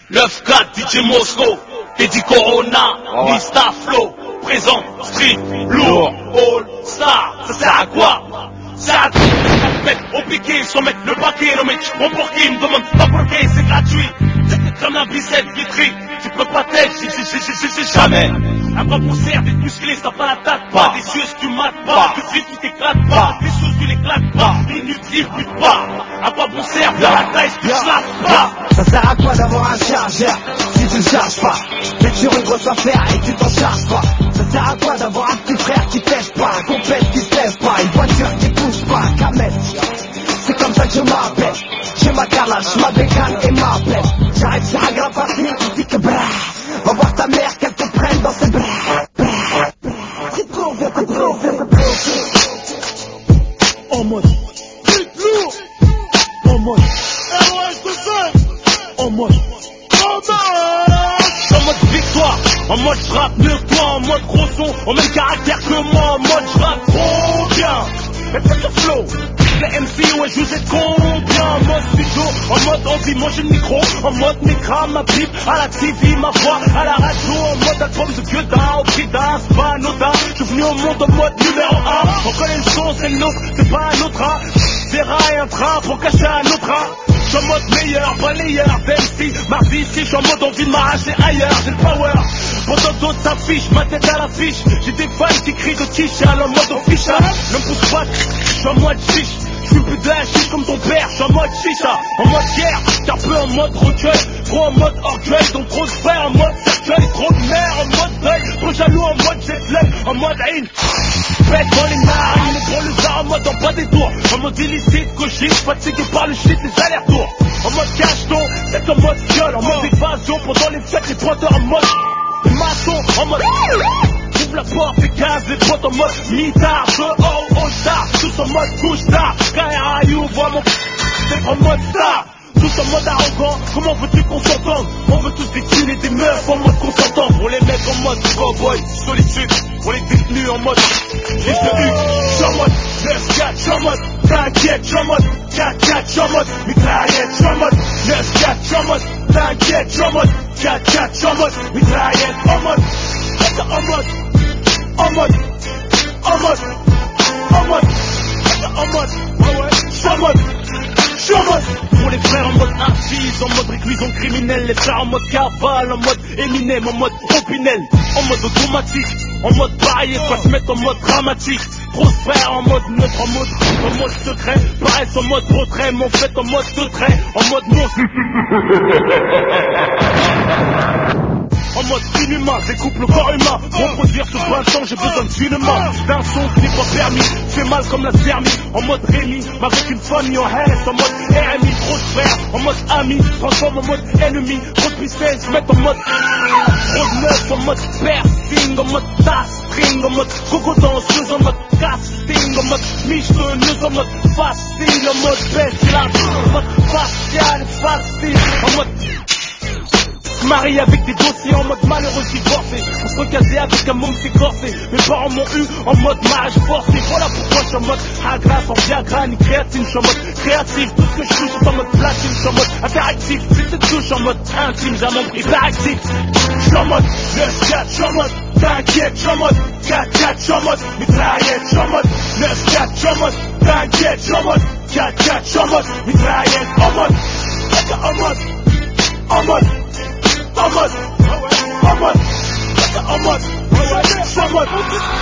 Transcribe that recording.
9-4 DJ Mosco, Teddy Corona, Mista Flow, présent, street, lourd, all star, ça sert à quoi? Ça a tout, au piqué, sans mettre le paquet, le mec, mon pour qui me demande pas pour qui, c'est gratuit. C'est comme un bicep vitri, tu peux pas t'aider, c'est jamais. Un bras pour serre, des musclés, ça pas la tête, pas des yeux, tu mates pas, tout de suite tu t'éclates pas, des choses tu l'éclates pas, inutile, bute pas. Un bras pour serre, vers la taille, tu slappes pas. Ça sert à quoi d'avoir un chargeur si tu le charges pas? T'es sur une grosse affaire et tu t'en charges pas. Ça sert à quoi d'avoir un petit frère qui pêche pas, un compète qui se lève pas, une voiture qui pousse pas, Kamel. C'est comme ça que je m'appelle. J'ai ma carlache, ma bécane et ma plaie. J'arrive sur un grand papier qui dit que brah. Va voir ta mère qu'elle te prenne dans ses bras. C'est trop, c'est trop, c'est trop. En mode lourd. En mode en mode victoire, en mode j'rappe mieux que toi, en mode gros son, au même caractère que moi, en mode j'rappe trop bien. Mais faites le flow, les MC ouais je vous ai combien, en mode studio, en mode envie, moi j'ai le micro, en mode micra, ma pipe, à la TV, ma voix, à la radio, en mode album de vieux d'un, au prix d'un, c'est pas anodin, je suis venu au monde en mode numéro 1, on connaît le son, c'est le nôtre, c'est pas un autre, hein. Des rats et un train pour cacher un autre train. Je suis en mode meilleur, balayeur, d'MC. Mardi ici, je suis en mode envie de m'arracher ailleurs. J'ai le power, pendant d'autres s'affichent, ma tête à l'affiche. J'ai des fans qui crient de t-shirt en mode official. Ne me pousse pas, je suis en mode chiche. Je suis plus de la chiche comme ton père, je suis en mode chicha. En mode guerre, j'suis un peu en mode recueil. Trop en mode orgueil, donc trop de frères en mode cercueil. Trop de mère en mode deuil, trop jaloux en mode jet lag, en mode haine. Pète dans les narines, les gros lézards en mode en bas des tours. En mode illicite, gauchiste, fatigué par le shit des allers-retours. En mode cacheton, c'est en mode gueule, en mode évasion. Pendant les fêtes, les pointeurs en mode des maçons, en mode ouvre la porte, les 15, les potes en mode mitard. Dehors ou au star, tous en mode couche-tard. KRAU, vois mon c'est en mode star. Tous en mode arrogant, comment veux-tu qu'on s'entende? On veut tous des thunes et des meufs en mode consentant. Pour les mecs en mode cowboy, solitude. Pour les détenus en mode liste de U. J'suis en mode 9-4, j'suis en mode t'inquiète, j'suis en mode 4-4, j'suis en mode mitraillette, j'suis en mode 9-4, j'suis en mode t'inquiète, j'suis en mode 4-4, j'suis en mode mitraillette, en mode en mode en mode en mode en mode en mode j'suis en mode pour les frères en mode artiste, en mode réclusion criminelle, les frères en mode cavale, en mode Eminem, en mode Opinel, en mode automatique, en mode pareil, quoi se mettre en mode dramatique, prospère en mode neutre, en mode secret, paraissent en mode retrait, mon fait en mode secret, en mode monstre. En mode inhumain, découpe le corps humain. Pour produire ce printemps, j'ai besoin d'une main. D'un son qui n'est pas permis, fait mal comme la thermie. En mode Rémi, avec une famille en haine. En mode RMI, trop de frères. En mode ami, transforme en mode ennemi. Trop de pistons, mettre en mode trop de neuf, en mode piercing. En mode tas-string, en mode coco danseuse. En mode casting, en mode michetonneuse. En mode fasting, en mode bestial. En mode facial, facile. En mode marié avec des dossiers en mode malheureux divorcé. On se recaser avec un môme corsé. Mes parents m'ont eu en mode mariage forcé. Voilà pourquoi je suis en mode agras, en Viagra, ni créatine. Je suis en mode créatif, tout ce que je touche c'est en mode platine. Je suis en mode interactif, si tu touches en mode intime. J'ai mon prix hyperactif. Je suis en mode 9-4, je suis en mode t'inquiète, je suis en mode 4-4, je suis en mode mitraillette. Je suis en mode 9-4, je suis en mode t'inquiète, je suis en mode 4-4, je suis en mode mitraillette. En mode en mode en mode en mode, en mode, en mode, en mode,